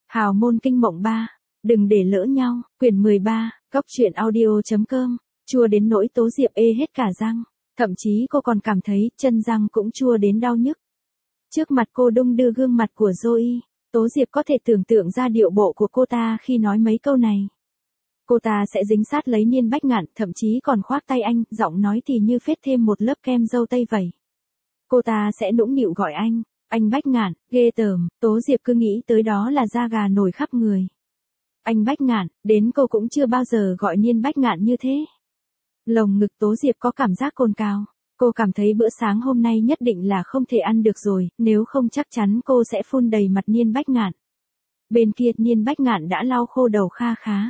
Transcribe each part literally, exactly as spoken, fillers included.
Hào môn kinh mộng ba, đừng để lỡ nhau, quyển mười ba, góc truyện audio.com, chua đến nỗi Tố Diệp ê hết cả răng, thậm chí cô còn cảm thấy chân răng cũng chua đến đau nhức. Trước mặt cô đung đưa gương mặt của Zoe, Tố Diệp có thể tưởng tượng ra điệu bộ của cô ta khi nói mấy câu này. Cô ta sẽ dính sát lấy Niên Bách Ngạn, thậm chí còn khoác tay anh, giọng nói thì như phết thêm một lớp kem dâu tây vậy. Cô ta sẽ nũng nịu gọi anh, anh Bách Ngạn, ghê tởm, Tố Diệp cứ nghĩ tới đó là da gà nổi khắp người. Anh Bách Ngạn, đến cô cũng chưa bao giờ gọi Niên Bách Ngạn như thế. Lồng ngực Tố Diệp có cảm giác cồn cào, cô cảm thấy bữa sáng hôm nay nhất định là không thể ăn được rồi, nếu không chắc chắn cô sẽ phun đầy mặt Niên Bách Ngạn. Bên kia Niên Bách Ngạn đã lau khô đầu kha khá.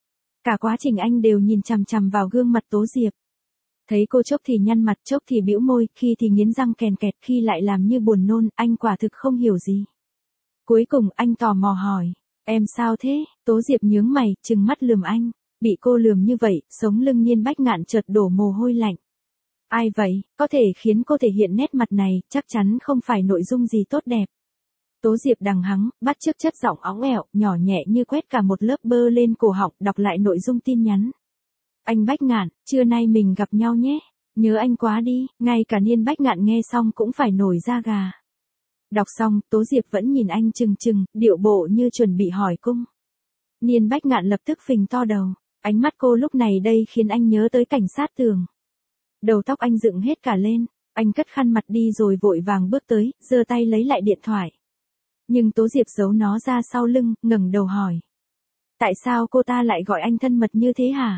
Cả quá trình anh đều nhìn chằm chằm vào gương mặt Tố Diệp. Thấy cô chốc thì nhăn mặt, chốc thì bĩu môi, khi thì nghiến răng kèn kẹt, khi lại làm như buồn nôn, anh quả thực không hiểu gì. Cuối cùng anh tò mò hỏi, em sao thế? Tố Diệp nhướng mày, trừng mắt lườm anh. Bị cô lườm như vậy, sống lưng Niên Bách Ngạn chợt đổ mồ hôi lạnh. Ai vậy, có thể khiến cô thể hiện nét mặt này, chắc chắn không phải nội dung gì tốt đẹp. Tố Diệp đằng hắng, bắt chước chất giọng óng ẻo, nhỏ nhẹ như quét cả một lớp bơ lên cổ họng, đọc lại nội dung tin nhắn. Anh Bách Ngạn, trưa nay mình gặp nhau nhé. Nhớ anh quá đi, ngay cả Niên Bách Ngạn nghe xong cũng phải nổi da gà. Đọc xong, Tố Diệp vẫn nhìn anh chừng chừng, điệu bộ như chuẩn bị hỏi cung. Niên Bách Ngạn lập tức phình to đầu, ánh mắt cô lúc này đây khiến anh nhớ tới cảnh sát tường. Đầu tóc anh dựng hết cả lên, anh cất khăn mặt đi rồi vội vàng bước tới, giơ tay lấy lại điện thoại. Nhưng Tố Diệp giấu nó ra sau lưng, ngẩng đầu hỏi. Tại sao cô ta lại gọi anh thân mật như thế hả?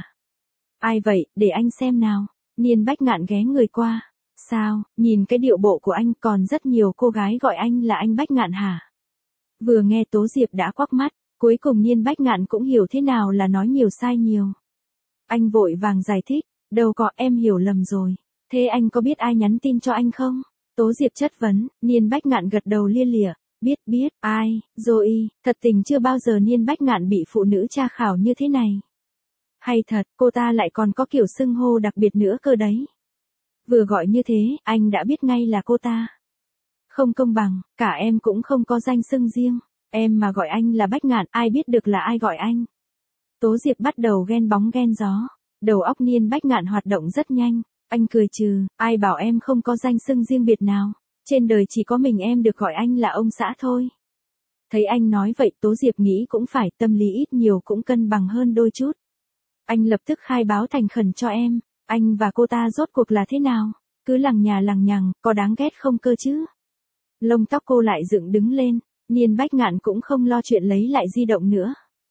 Ai vậy, để anh xem nào. Niên Bách Ngạn ghé người qua. Sao, nhìn cái điệu bộ của anh còn rất nhiều cô gái gọi anh là anh Bách Ngạn hả? Vừa nghe Tố Diệp đã quắc mắt, cuối cùng Niên Bách Ngạn cũng hiểu thế nào là nói nhiều sai nhiều. Anh vội vàng giải thích, đâu có, em hiểu lầm rồi. Thế anh có biết ai nhắn tin cho anh không? Tố Diệp chất vấn, Niên Bách Ngạn gật đầu lia lịa. Biết biết, ai, Zoe, thật tình chưa bao giờ Niên Bách Ngạn bị phụ nữ tra khảo như thế này. Hay thật, cô ta lại còn có kiểu xưng hô đặc biệt nữa cơ đấy. Vừa gọi như thế, anh đã biết ngay là cô ta. Không công bằng, cả em cũng không có danh xưng riêng. Em mà gọi anh là Bách Ngạn, ai biết được là ai gọi anh. Tố Diệp bắt đầu ghen bóng ghen gió. Đầu óc Niên Bách Ngạn hoạt động rất nhanh. Anh cười trừ, ai bảo em không có danh xưng riêng biệt nào. Trên đời chỉ có mình em được gọi anh là ông xã thôi. Thấy anh nói vậy, Tố Diệp nghĩ cũng phải, tâm lý ít nhiều cũng cân bằng hơn đôi chút. Anh lập tức khai báo thành khẩn cho em, anh và cô ta rốt cuộc là thế nào? Cứ lằng nhà lằng nhằng, có đáng ghét không cơ chứ? Lông tóc cô lại dựng đứng lên, Niên Bách Ngạn cũng không lo chuyện lấy lại di động nữa.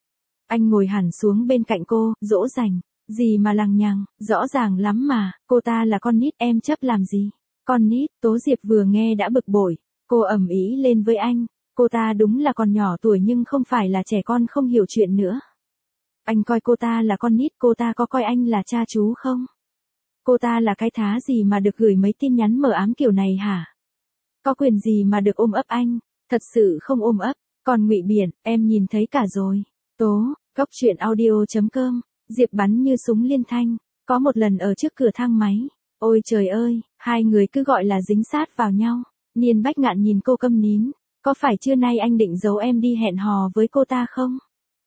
Anh ngồi hẳn xuống bên cạnh cô, dỗ dành, gì mà lằng nhằng, rõ ràng lắm mà, cô ta là con nít, em chấp làm gì? Con nít, Tố Diệp vừa nghe đã bực bội, cô ầm ĩ lên với anh, cô ta đúng là còn nhỏ tuổi nhưng không phải là trẻ con không hiểu chuyện nữa. Anh coi cô ta là con nít, cô ta có coi anh là cha chú không? Cô ta là cái thá gì mà được gửi mấy tin nhắn mờ ám kiểu này hả? Có quyền gì mà được ôm ấp anh? Thật sự không ôm ấp, còn ngụy biện, em nhìn thấy cả rồi. Tố, góc truyện audio.com, Diệp bắn như súng liên thanh, có một lần ở trước cửa thang máy. Ôi trời ơi, hai người cứ gọi là dính sát vào nhau. Niên Bách Ngạn nhìn cô câm nín, có phải trưa nay anh định giấu em đi hẹn hò với cô ta không?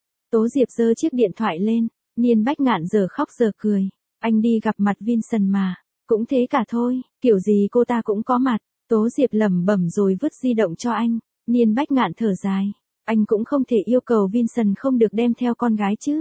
Tố Diệp giơ chiếc điện thoại lên, Niên Bách Ngạn giờ khóc giờ cười. Anh đi gặp mặt Vincent mà, cũng thế cả thôi, kiểu gì cô ta cũng có mặt. Tố Diệp lẩm bẩm rồi vứt di động cho anh. Niên Bách Ngạn thở dài, anh cũng không thể yêu cầu Vincent không được đem theo con gái chứ.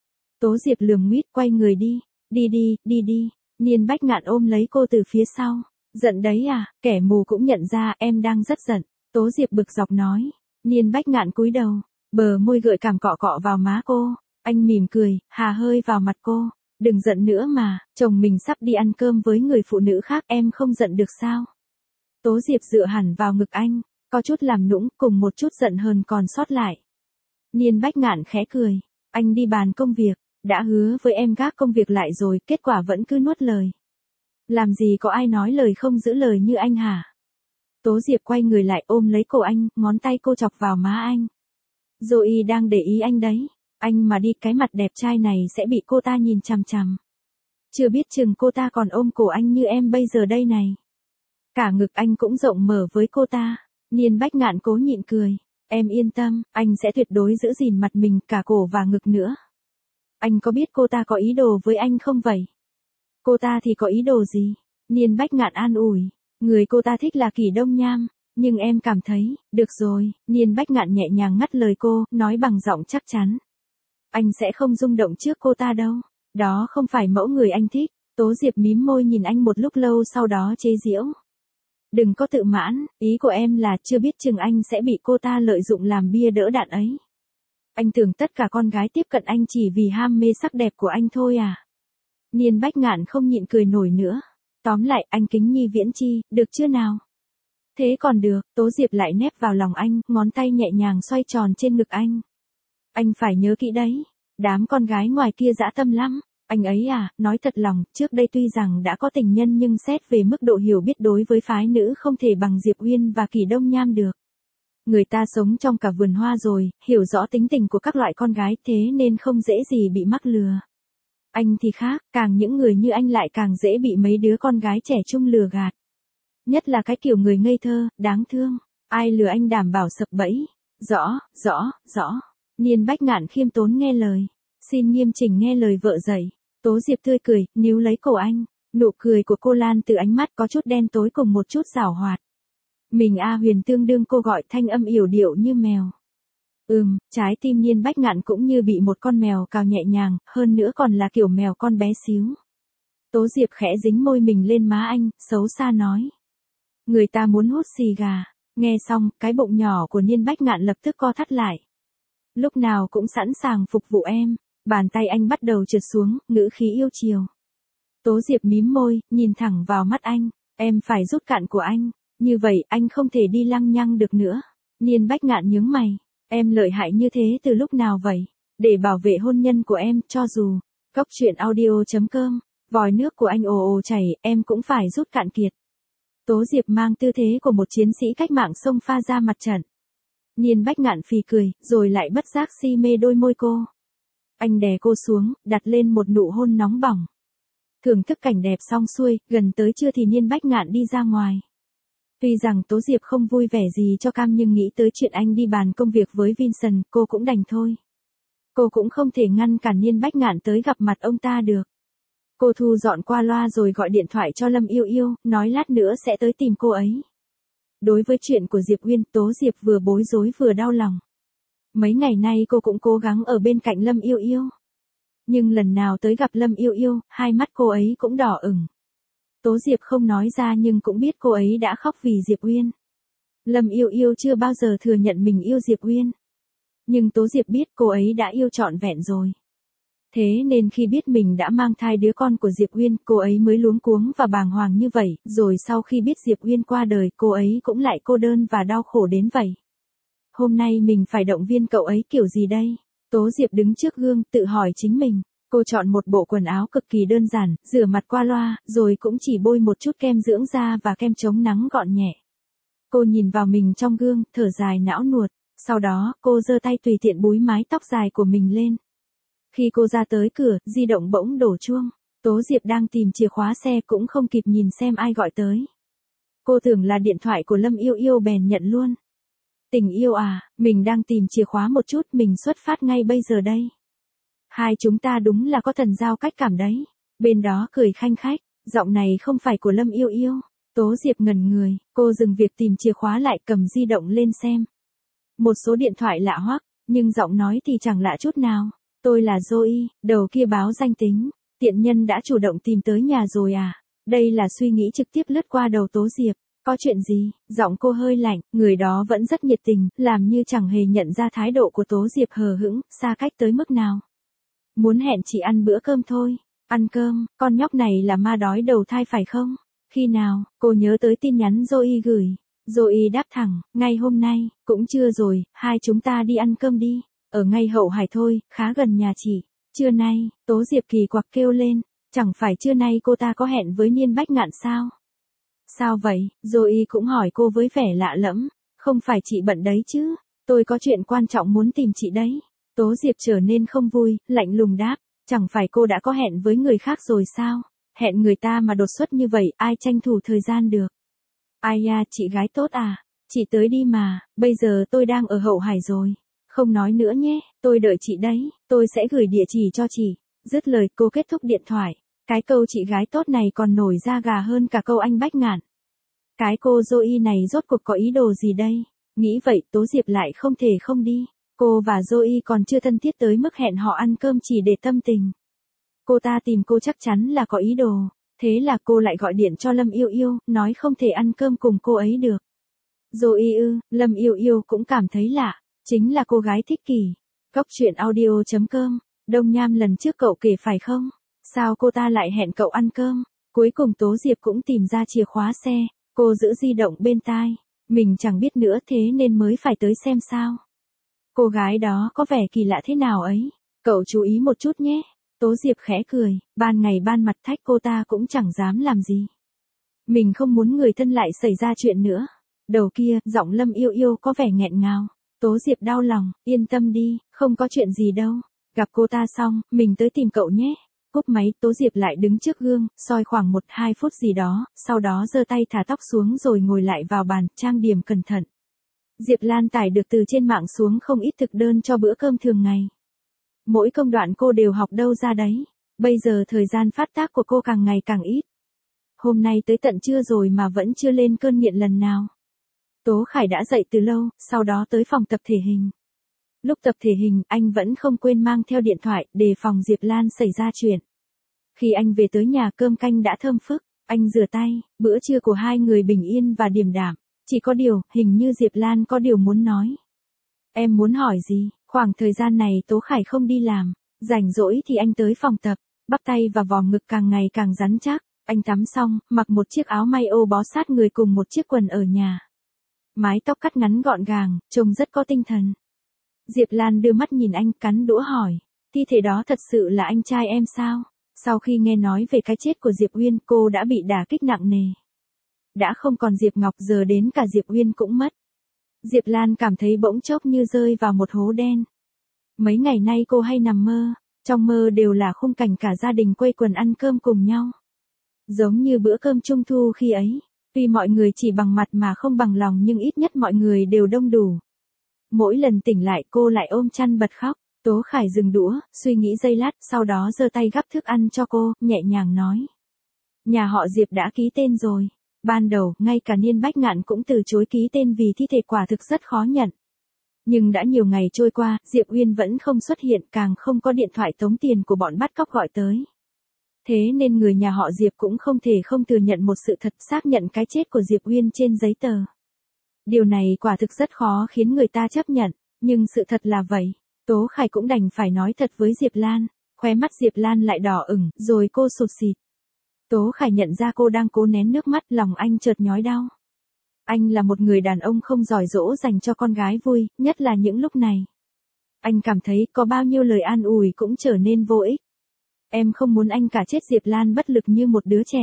Tố Diệp lườm nguýt quay người đi, đi đi, đi đi. Niên Bách Ngạn ôm lấy cô từ phía sau. Giận đấy à, kẻ mù cũng nhận ra em đang rất giận. Tố Diệp bực dọc nói. Niên Bách Ngạn cúi đầu, bờ môi gợi cảm cọ cọ vào má cô. Anh mỉm cười, hà hơi vào mặt cô. Đừng giận nữa mà, chồng mình sắp đi ăn cơm với người phụ nữ khác, em không giận được sao? Tố Diệp dựa hẳn vào ngực anh, có chút làm nũng cùng một chút giận hờn còn sót lại. Niên Bách Ngạn khẽ cười, anh đi bàn công việc, đã hứa với em gác công việc lại rồi, kết quả vẫn cứ nuốt lời. Làm gì có ai nói lời không giữ lời như anh hả? Tố Diệp quay người lại ôm lấy cổ anh, ngón tay cô chọc vào má anh. Zoe đang để ý anh đấy, anh mà đi cái mặt đẹp trai này sẽ bị cô ta nhìn chằm chằm. Chưa biết chừng cô ta còn ôm cổ anh như em bây giờ đây này. Cả ngực anh cũng rộng mở với cô ta, Niên Bách Ngạn cố nhịn cười. Em yên tâm, anh sẽ tuyệt đối giữ gìn mặt mình, cả cổ và ngực nữa. Anh có biết cô ta có ý đồ với anh không vậy? Cô ta thì có ý đồ gì? Niên Bách Ngạn an ủi. Người cô ta thích là Kỷ Đông Nham. Nhưng em cảm thấy, được rồi, Niên Bách Ngạn nhẹ nhàng ngắt lời cô, nói bằng giọng chắc chắn. Anh sẽ không rung động trước cô ta đâu. Đó không phải mẫu người anh thích. Tố Diệp mím môi nhìn anh một lúc lâu sau đó chế giễu. Đừng có tự mãn, ý của em là chưa biết chừng anh sẽ bị cô ta lợi dụng làm bia đỡ đạn ấy. Anh tưởng tất cả con gái tiếp cận anh chỉ vì ham mê sắc đẹp của anh thôi à? Niên Bách Ngạn không nhịn cười nổi nữa. Tóm lại, anh kính nhi viễn chi, được chưa nào? Thế còn được, Tố Diệp lại nép vào lòng anh, ngón tay nhẹ nhàng xoay tròn trên ngực anh. Anh phải nhớ kỹ đấy, đám con gái ngoài kia dã tâm lắm. Anh ấy à, nói thật lòng, trước đây tuy rằng đã có tình nhân nhưng xét về mức độ hiểu biết đối với phái nữ không thể bằng Diệp Uyên và Kỷ Đông Nham được. Người ta sống trong cả vườn hoa rồi, hiểu rõ tính tình của các loại con gái thế nên không dễ gì bị mắc lừa. Anh thì khác, càng những người như anh lại càng dễ bị mấy đứa con gái trẻ trung lừa gạt. Nhất là cái kiểu người ngây thơ, đáng thương. Ai lừa anh đảm bảo sập bẫy. Rõ, rõ, rõ. Niên Bách Ngạn khiêm tốn nghe lời. Xin nghiêm chỉnh nghe lời vợ dạy. Tố Diệp tươi cười, níu lấy cổ anh. Nụ cười của cô lan từ ánh mắt có chút đen tối cùng một chút giảo hoạt. Mình A Huyền tương đương cô gọi thanh âm yểu điệu như mèo. Ừm, trái tim Niên Bách Ngạn cũng như bị một con mèo cào nhẹ nhàng, hơn nữa còn là kiểu mèo con bé xíu. Tố Diệp khẽ dính môi mình lên má anh, xấu xa nói. Người ta muốn hút xì gà. Nghe xong, cái bụng nhỏ của Niên Bách Ngạn lập tức co thắt lại. Lúc nào cũng sẵn sàng phục vụ em. Bàn tay anh bắt đầu trượt xuống, ngữ khí yêu chiều. Tố Diệp mím môi, nhìn thẳng vào mắt anh. Em phải rút cạn của anh. Như vậy, anh không thể đi lăng nhăng được nữa. Niên Bách Ngạn nhướng mày. Em lợi hại như thế từ lúc nào vậy? Để bảo vệ hôn nhân của em, cho dù. Cốc truyện audio chấm com. Vòi nước của anh ồ ồ chảy, em cũng phải rút cạn kiệt. Tố Diệp mang tư thế của một chiến sĩ cách mạng xông pha ra mặt trận. Niên Bách Ngạn phì cười, rồi lại bất giác si mê đôi môi cô. Anh đè cô xuống, đặt lên một nụ hôn nóng bỏng. Thưởng thức cảnh đẹp xong xuôi, gần tới trưa thì Niên Bách Ngạn đi ra ngoài. Tuy rằng Tố Diệp không vui vẻ gì cho cam nhưng nghĩ tới chuyện anh đi bàn công việc với Vincent, cô cũng đành thôi. Cô cũng không thể ngăn cản Niên Bách Ngạn tới gặp mặt ông ta được. Cô thu dọn qua loa rồi gọi điện thoại cho Lâm Yêu Yêu, nói lát nữa sẽ tới tìm cô ấy. Đối với chuyện của Diệp Uyên, Tố Diệp vừa bối rối vừa đau lòng. Mấy ngày nay cô cũng cố gắng ở bên cạnh Lâm Yêu Yêu. Nhưng lần nào tới gặp Lâm Yêu Yêu, hai mắt cô ấy cũng đỏ ửng. Tố Diệp không nói ra nhưng cũng biết cô ấy đã khóc vì Diệp Uyên. Lâm Yêu Yêu chưa bao giờ thừa nhận mình yêu Diệp Uyên. Nhưng Tố Diệp biết cô ấy đã yêu trọn vẹn rồi. Thế nên khi biết mình đã mang thai đứa con của Diệp Uyên, cô ấy mới luống cuống và bàng hoàng như vậy, rồi sau khi biết Diệp Uyên qua đời, cô ấy cũng lại cô đơn và đau khổ đến vậy. Hôm nay mình phải động viên cậu ấy kiểu gì đây? Tố Diệp đứng trước gương, tự hỏi chính mình. Cô chọn một bộ quần áo cực kỳ đơn giản, rửa mặt qua loa, rồi cũng chỉ bôi một chút kem dưỡng da và kem chống nắng gọn nhẹ. Cô nhìn vào mình trong gương, thở dài não nuột. Sau đó, cô giơ tay tùy tiện búi mái tóc dài của mình lên. Khi cô ra tới cửa, di động bỗng đổ chuông. Tố Diệp đang tìm chìa khóa xe cũng không kịp nhìn xem ai gọi tới. Cô tưởng là điện thoại của Lâm Yêu Yêu bèn nhận luôn. Tình yêu à, mình đang tìm chìa khóa một chút, mình xuất phát ngay bây giờ đây. Hai chúng ta đúng là có thần giao cách cảm đấy. Bên đó cười khanh khách, giọng này không phải của Lâm Yêu Yêu. Tố Diệp ngẩn người, cô dừng việc tìm chìa khóa lại, cầm di động lên xem. Một số điện thoại lạ hoắc, nhưng giọng nói thì chẳng lạ chút nào. Tôi là Zoe, đầu kia báo danh tính. Tiện nhân đã chủ động tìm tới nhà rồi à? Đây là suy nghĩ trực tiếp lướt qua đầu Tố Diệp. Có chuyện gì? Giọng cô hơi lạnh, người đó vẫn rất nhiệt tình, làm như chẳng hề nhận ra thái độ của Tố Diệp hờ hững, xa cách tới mức nào. Muốn hẹn chị ăn bữa cơm thôi. Ăn cơm, con nhóc này là ma đói đầu thai phải không? Khi nào? Cô nhớ tới tin nhắn Zoe gửi. Zoe đáp thẳng, ngay hôm nay, cũng chưa rồi, hai chúng ta đi ăn cơm đi. Ở ngay Hậu Hải thôi, khá gần nhà chị. Trưa nay, Tố Diệp kỳ quặc kêu lên. Chẳng phải trưa nay cô ta có hẹn với Niên Bách Ngạn sao? Sao vậy? Zoe cũng hỏi cô với vẻ lạ lẫm. Không phải chị bận đấy chứ? Tôi có chuyện quan trọng muốn tìm chị đấy. Tố Diệp trở nên không vui, lạnh lùng đáp. Chẳng phải cô đã có hẹn với người khác rồi sao? Hẹn người ta mà đột xuất như vậy, ai tranh thủ thời gian được? Ai à, chị gái tốt à? Chị tới đi mà, bây giờ tôi đang ở Hậu Hải rồi. Không nói nữa nhé, tôi đợi chị đấy, tôi sẽ gửi địa chỉ cho chị. Dứt lời cô kết thúc điện thoại. Cái câu chị gái tốt này còn nổi da gà hơn cả câu anh Bách Ngạn. Cái cô Zoe này rốt cuộc có ý đồ gì đây? Nghĩ vậy Tố Diệp lại không thể không đi. Cô và Zoe còn chưa thân thiết tới mức hẹn họ ăn cơm chỉ để tâm tình. Cô ta tìm cô chắc chắn là có ý đồ. Thế là cô lại gọi điện cho Lâm Yêu Yêu, nói không thể ăn cơm cùng cô ấy được. Zoe ư, Lâm Yêu Yêu cũng cảm thấy lạ. Chính là cô gái thích Kỳ. Góc truyện audio chấm com. Đông Nham lần trước cậu kể phải không? Sao cô ta lại hẹn cậu ăn cơm? Cuối cùng Tố Diệp cũng tìm ra chìa khóa xe. Cô giữ di động bên tai. Mình chẳng biết nữa thế nên mới phải tới xem sao. Cô gái đó có vẻ kỳ lạ thế nào ấy. Cậu chú ý một chút nhé. Tố Diệp khẽ cười. Ban ngày ban mặt thách cô ta cũng chẳng dám làm gì. Mình không muốn người thân lại xảy ra chuyện nữa. Đầu kia, giọng Lâm Yêu Yêu có vẻ nghẹn ngào. Tố Diệp đau lòng. Yên tâm đi, không có chuyện gì đâu. Gặp cô ta xong, mình tới tìm cậu nhé. Cúp máy, Tố Diệp lại đứng trước gương, soi khoảng một hai phút gì đó, sau đó giơ tay thả tóc xuống rồi ngồi lại vào bàn, trang điểm cẩn thận. Diệp Lan tải được từ trên mạng xuống không ít thực đơn cho bữa cơm thường ngày. Mỗi công đoạn cô đều học đâu ra đấy. Bây giờ thời gian phát tác của cô càng ngày càng ít. Hôm nay tới tận trưa rồi mà vẫn chưa lên cơn nghiện lần nào. Tố Khải đã dậy từ lâu, sau đó tới phòng tập thể hình. Lúc tập thể hình, anh vẫn không quên mang theo điện thoại, đề phòng Diệp Lan xảy ra chuyện. Khi anh về tới nhà cơm canh đã thơm phức, anh rửa tay, bữa trưa của hai người bình yên và điềm đạm. Chỉ có điều, hình như Diệp Lan có điều muốn nói. Em muốn hỏi gì? Khoảng thời gian này Tố Khải không đi làm, rảnh rỗi thì anh tới phòng tập, bắp tay và vòng ngực càng ngày càng rắn chắc. Anh tắm xong, mặc một chiếc áo may ô bó sát người cùng một chiếc quần ở nhà. Mái tóc cắt ngắn gọn gàng, trông rất có tinh thần. Diệp Lan đưa mắt nhìn anh, cắn đũa hỏi, thi thể đó thật sự là anh trai em sao? Sau khi nghe nói về cái chết của Diệp Uyên, cô đã bị đả kích nặng nề. Đã không còn Diệp Ngọc, giờ đến cả Diệp Uyên cũng mất. Diệp Lan cảm thấy bỗng chốc như rơi vào một hố đen. Mấy ngày nay cô hay nằm mơ, trong mơ đều là khung cảnh cả gia đình quây quần ăn cơm cùng nhau. Giống như bữa cơm trung thu khi ấy, tuy mọi người chỉ bằng mặt mà không bằng lòng nhưng ít nhất mọi người đều đông đủ. Mỗi lần tỉnh lại cô lại ôm chăn bật khóc. Tố Khải dừng đũa, suy nghĩ giây lát, sau đó giơ tay gắp thức ăn cho cô, nhẹ nhàng nói. Nhà họ Diệp đã ký tên rồi. Ban đầu, ngay cả Niên Bách Ngạn cũng từ chối ký tên vì thi thể quả thực rất khó nhận. Nhưng đã nhiều ngày trôi qua, Diệp Uyên vẫn không xuất hiện, càng không có điện thoại tống tiền của bọn bắt cóc gọi tới. Thế nên người nhà họ Diệp cũng không thể không thừa nhận một sự thật, xác nhận cái chết của Diệp Uyên trên giấy tờ. Điều này quả thực rất khó khiến người ta chấp nhận, nhưng sự thật là vậy. Tố Khải cũng đành phải nói thật với Diệp Lan, khóe mắt Diệp Lan lại đỏ ửng, rồi cô sụt sịt. Tố Khải nhận ra cô đang cố nén nước mắt, lòng anh chợt nhói đau. Anh là một người đàn ông không giỏi dỗ dành cho con gái vui, nhất là những lúc này. Anh cảm thấy có bao nhiêu lời an ủi cũng trở nên vô ích. Em không muốn anh cả chết. Diệp Lan bất lực như một đứa trẻ.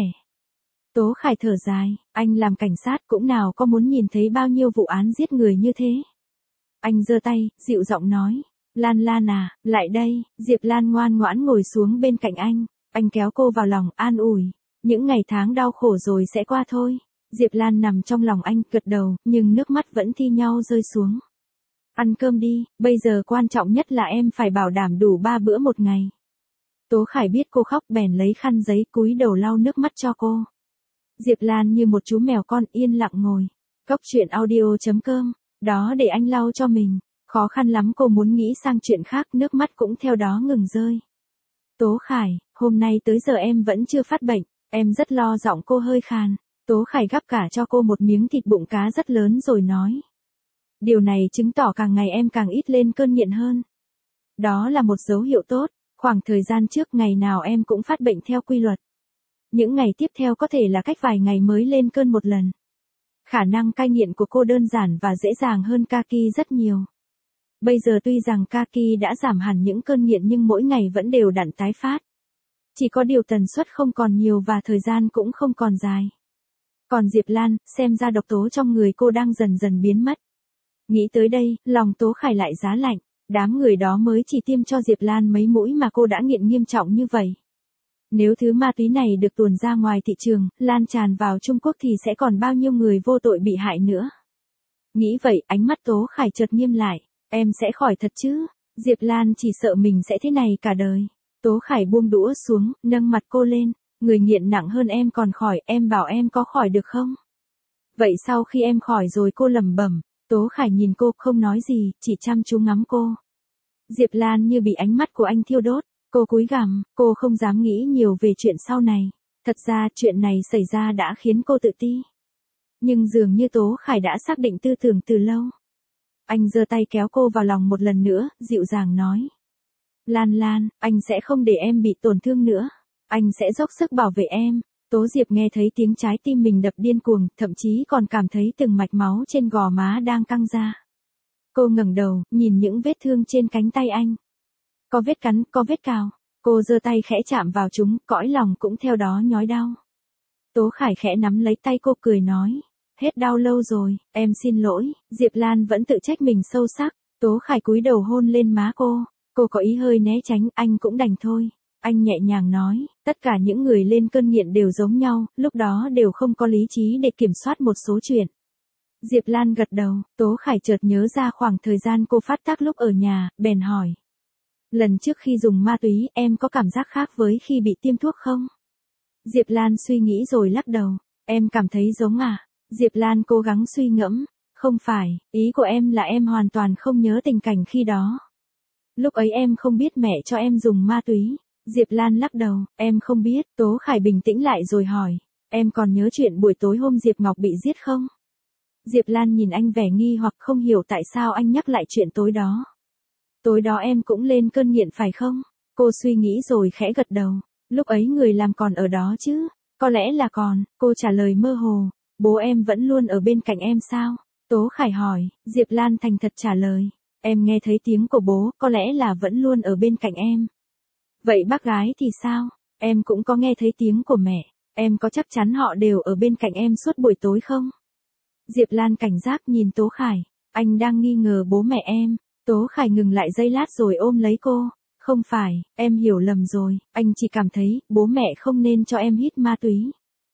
Tố Khải thở dài, anh làm cảnh sát cũng nào có muốn nhìn thấy bao nhiêu vụ án giết người như thế. Anh giơ tay, dịu giọng nói, Lan Lan à, lại đây. Diệp Lan ngoan ngoãn ngồi xuống bên cạnh anh, anh kéo cô vào lòng, an ủi, những ngày tháng đau khổ rồi sẽ qua thôi. Diệp Lan nằm trong lòng anh, gật đầu, nhưng nước mắt vẫn thi nhau rơi xuống. Ăn cơm đi, bây giờ quan trọng nhất là em phải bảo đảm đủ ba bữa một ngày. Tố Khải biết cô khóc bèn lấy khăn giấy cúi đầu lau nước mắt cho cô. Diệp Lan như một chú mèo con yên lặng ngồi. Góc truyện audio chấm com, đó để anh lau cho mình. Khó khăn lắm cô muốn nghĩ sang chuyện khác, nước mắt cũng theo đó ngừng rơi. Tố Khải, hôm nay tới giờ em vẫn chưa phát bệnh, em rất lo. Giọng cô hơi khàn. Tố Khải gắp cả cho cô một miếng thịt bụng cá rất lớn rồi nói. Điều này chứng tỏ càng ngày em càng ít lên cơn nghiện hơn. Đó là một dấu hiệu tốt, khoảng thời gian trước ngày nào em cũng phát bệnh theo quy luật. Những ngày tiếp theo có thể là cách vài ngày mới lên cơn một lần. Khả năng cai nghiện của cô đơn giản và dễ dàng hơn Kaki rất nhiều. Bây giờ tuy rằng Kaki đã giảm hẳn những cơn nghiện nhưng mỗi ngày vẫn đều đặn tái phát. Chỉ có điều tần suất không còn nhiều và thời gian cũng không còn dài. Còn Diệp Lan, xem ra độc tố trong người cô đang dần dần biến mất. Nghĩ tới đây, lòng Tố Khải lại giá lạnh. Đám người đó mới chỉ tiêm cho Diệp Lan mấy mũi mà cô đã nghiện nghiêm trọng như vậy. Nếu thứ ma túy này được tuồn ra ngoài thị trường, lan tràn vào Trung Quốc thì sẽ còn bao nhiêu người vô tội bị hại nữa. Nghĩ vậy, ánh mắt Tố Khải chợt nghiêm lại. Em sẽ khỏi thật chứ? Diệp Lan chỉ sợ mình sẽ thế này cả đời. Tố Khải buông đũa xuống, nâng mặt cô lên. Người nghiện nặng hơn em còn khỏi, em bảo em có khỏi được không? Vậy sau khi em khỏi rồi cô lẩm bẩm. Tố Khải nhìn cô không nói gì, chỉ chăm chú ngắm cô. Diệp Lan như bị ánh mắt của anh thiêu đốt. Cô cúi gằm, cô không dám nghĩ nhiều về chuyện sau này. Thật ra chuyện này xảy ra đã khiến cô tự ti. Nhưng dường như Tố Khải đã xác định tư tưởng từ lâu. Anh giơ tay kéo cô vào lòng một lần nữa, dịu dàng nói. Lan Lan, anh sẽ không để em bị tổn thương nữa. Anh sẽ dốc sức bảo vệ em. Tố Diệp nghe thấy tiếng trái tim mình đập điên cuồng, thậm chí còn cảm thấy từng mạch máu trên gò má đang căng ra. Cô ngẩng đầu, nhìn những vết thương trên cánh tay anh. Có vết cắn, có vết cào. Cô giơ tay khẽ chạm vào chúng, cõi lòng cũng theo đó nhói đau. Tố Khải khẽ nắm lấy tay cô cười nói. Hết đau lâu rồi, em xin lỗi. Diệp Lan vẫn tự trách mình sâu sắc. Tố Khải cúi đầu hôn lên má cô. Cô có ý hơi né tránh, anh cũng đành thôi. Anh nhẹ nhàng nói, tất cả những người lên cơn nghiện đều giống nhau, lúc đó đều không có lý trí để kiểm soát một số chuyện. Diệp Lan gật đầu, Tố Khải chợt nhớ ra khoảng thời gian cô phát tác lúc ở nhà, bèn hỏi. Lần trước khi dùng ma túy, em có cảm giác khác với khi bị tiêm thuốc không? Diệp Lan suy nghĩ rồi lắc đầu, em cảm thấy giống à? Diệp Lan cố gắng suy ngẫm, không phải, ý của em là em hoàn toàn không nhớ tình cảnh khi đó. Lúc ấy em không biết mẹ cho em dùng ma túy. Diệp Lan lắc đầu, em không biết. Tố Khải bình tĩnh lại rồi hỏi, em còn nhớ chuyện buổi tối hôm Diệp Ngọc bị giết không? Diệp Lan nhìn anh vẻ nghi hoặc không hiểu tại sao anh nhắc lại chuyện tối đó. Tối đó em cũng lên cơn nghiện phải không? Cô suy nghĩ rồi khẽ gật đầu, lúc ấy người làm còn ở đó chứ? Có lẽ là còn, cô trả lời mơ hồ, bố em vẫn luôn ở bên cạnh em sao? Tố Khải hỏi, Diệp Lan thành thật trả lời, em nghe thấy tiếng của bố, có lẽ là vẫn luôn ở bên cạnh em. Vậy bác gái thì sao? Em cũng có nghe thấy tiếng của mẹ, em có chắc chắn họ đều ở bên cạnh em suốt buổi tối không? Diệp Lan cảnh giác nhìn Tố Khải, anh đang nghi ngờ bố mẹ em. Tố Khải ngừng lại giây lát rồi ôm lấy cô, không phải, em hiểu lầm rồi, anh chỉ cảm thấy bố mẹ không nên cho em hít ma túy.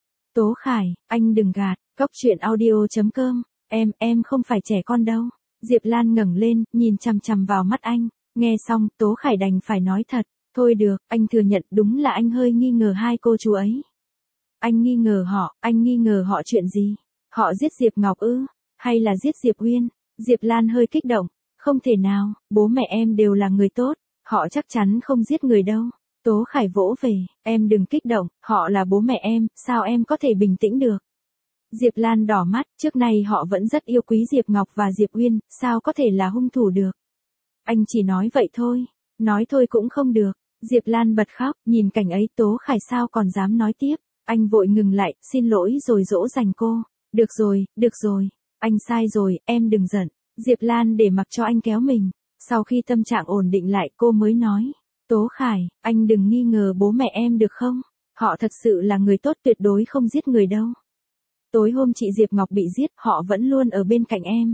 Tố Khải, anh đừng gạt, Cóc Truyện Audio chấm com, em, em không phải trẻ con đâu. Diệp Lan ngẩng lên, nhìn chằm chằm vào mắt anh, nghe xong, Tố Khải đành phải nói thật. Thôi được, anh thừa nhận đúng là anh hơi nghi ngờ hai cô chú ấy. Anh nghi ngờ họ, anh nghi ngờ họ chuyện gì? Họ giết Diệp Ngọc ư? Hay là giết Diệp Uyên? Diệp Lan hơi kích động. Không thể nào, bố mẹ em đều là người tốt, họ chắc chắn không giết người đâu. Tố Khải vỗ về, em đừng kích động, họ là bố mẹ em, sao em có thể bình tĩnh được? Diệp Lan đỏ mắt, trước nay họ vẫn rất yêu quý Diệp Ngọc và Diệp Uyên, sao có thể là hung thủ được? Anh chỉ nói vậy thôi, nói thôi cũng không được. Diệp Lan bật khóc, nhìn cảnh ấy Tố Khải sao còn dám nói tiếp, anh vội ngừng lại, xin lỗi rồi dỗ dành cô, được rồi, được rồi, anh sai rồi, em đừng giận. Diệp Lan để mặc cho anh kéo mình, sau khi tâm trạng ổn định lại cô mới nói, Tố Khải, anh đừng nghi ngờ bố mẹ em được không, họ thật sự là người tốt tuyệt đối không giết người đâu. Tối hôm chị Diệp Ngọc bị giết, họ vẫn luôn ở bên cạnh em.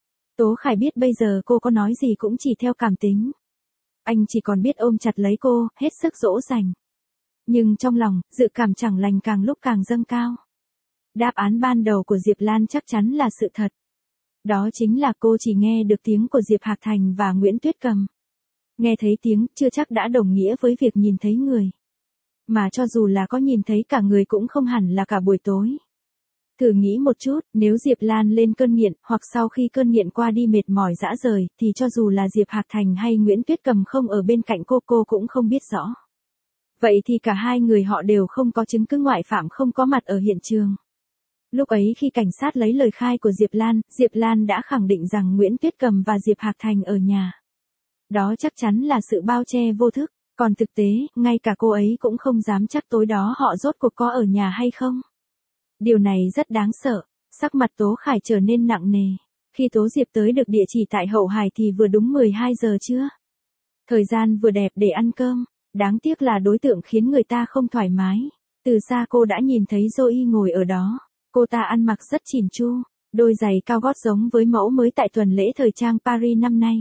Tố Khải biết bây giờ cô có nói gì cũng chỉ theo cảm tính. Anh chỉ còn biết ôm chặt lấy cô, hết sức dỗ dành. Nhưng trong lòng, dự cảm chẳng lành càng lúc càng dâng cao. Đáp án ban đầu của Diệp Lan chắc chắn là sự thật. Đó chính là cô chỉ nghe được tiếng của Diệp Hạc Thành và Nguyễn Tuyết Cầm. Nghe thấy tiếng, chưa chắc đã đồng nghĩa với việc nhìn thấy người. Mà cho dù là có nhìn thấy cả người cũng không hẳn là cả buổi tối. Thử nghĩ một chút, nếu Diệp Lan lên cơn nghiện, hoặc sau khi cơn nghiện qua đi mệt mỏi dã rời, thì cho dù là Diệp Hạc Thành hay Nguyễn Tuyết Cầm không ở bên cạnh cô cô cũng không biết rõ. Vậy thì cả hai người họ đều không có chứng cứ ngoại phạm không có mặt ở hiện trường. Lúc ấy khi cảnh sát lấy lời khai của Diệp Lan, Diệp Lan đã khẳng định rằng Nguyễn Tuyết Cầm và Diệp Hạc Thành ở nhà. Đó chắc chắn là sự bao che vô thức, còn thực tế, ngay cả cô ấy cũng không dám chắc tối đó họ rốt cuộc có ở nhà hay không. Điều này rất đáng sợ, sắc mặt Tố Khải trở nên nặng nề. Khi Tố Diệp tới được địa chỉ tại Hậu Hải thì vừa đúng mười hai giờ trưa. Thời gian vừa đẹp để ăn cơm, đáng tiếc là đối tượng khiến người ta không thoải mái. Từ xa cô đã nhìn thấy Zoe ngồi ở đó. Cô ta ăn mặc rất chỉn chu, đôi giày cao gót giống với mẫu mới tại tuần lễ thời trang Paris năm nay.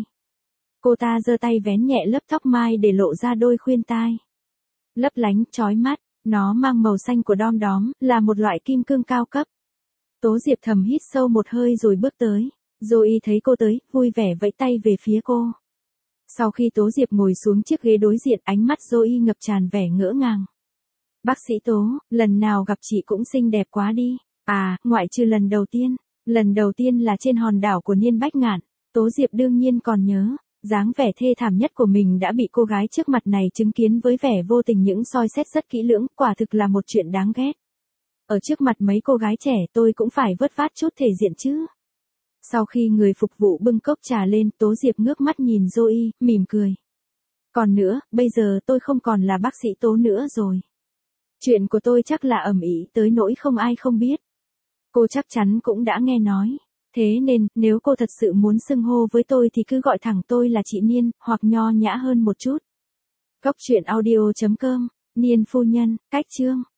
Cô ta giơ tay vén nhẹ lớp tóc mai để lộ ra đôi khuyên tai. Lấp lánh, chói mắt, nó mang màu xanh của đom đóm, là một loại kim cương cao cấp. Tố Diệp thầm hít sâu một hơi rồi bước tới. Zoe thấy cô tới, vui vẻ vẫy tay về phía cô. Sau khi Tố Diệp ngồi xuống chiếc ghế đối diện, ánh mắt Zoe ngập tràn vẻ ngỡ ngàng. Bác sĩ Tố, lần nào gặp chị cũng xinh đẹp quá đi. À, ngoại trừ lần đầu tiên. Lần đầu tiên là trên hòn đảo của Niên Bách Ngạn. Tố Diệp đương nhiên còn nhớ. Dáng vẻ thê thảm nhất của mình đã bị cô gái trước mặt này chứng kiến với vẻ vô tình những soi xét rất kỹ lưỡng, quả thực là một chuyện đáng ghét. Ở trước mặt mấy cô gái trẻ tôi cũng phải vớt vát chút thể diện chứ. Sau khi người phục vụ bưng cốc trà lên, Tố Diệp ngước mắt nhìn Zoe, mỉm cười. Còn nữa, bây giờ tôi không còn là bác sĩ Tố nữa rồi. Chuyện của tôi chắc là ầm ĩ tới nỗi không ai không biết. Cô chắc chắn cũng đã nghe nói. Thế nên, nếu cô thật sự muốn xưng hô với tôi thì cứ gọi thẳng tôi là chị Niên, hoặc nho nhã hơn một chút. Góc truyện audio chấm com, Niên phu nhân, cách chương.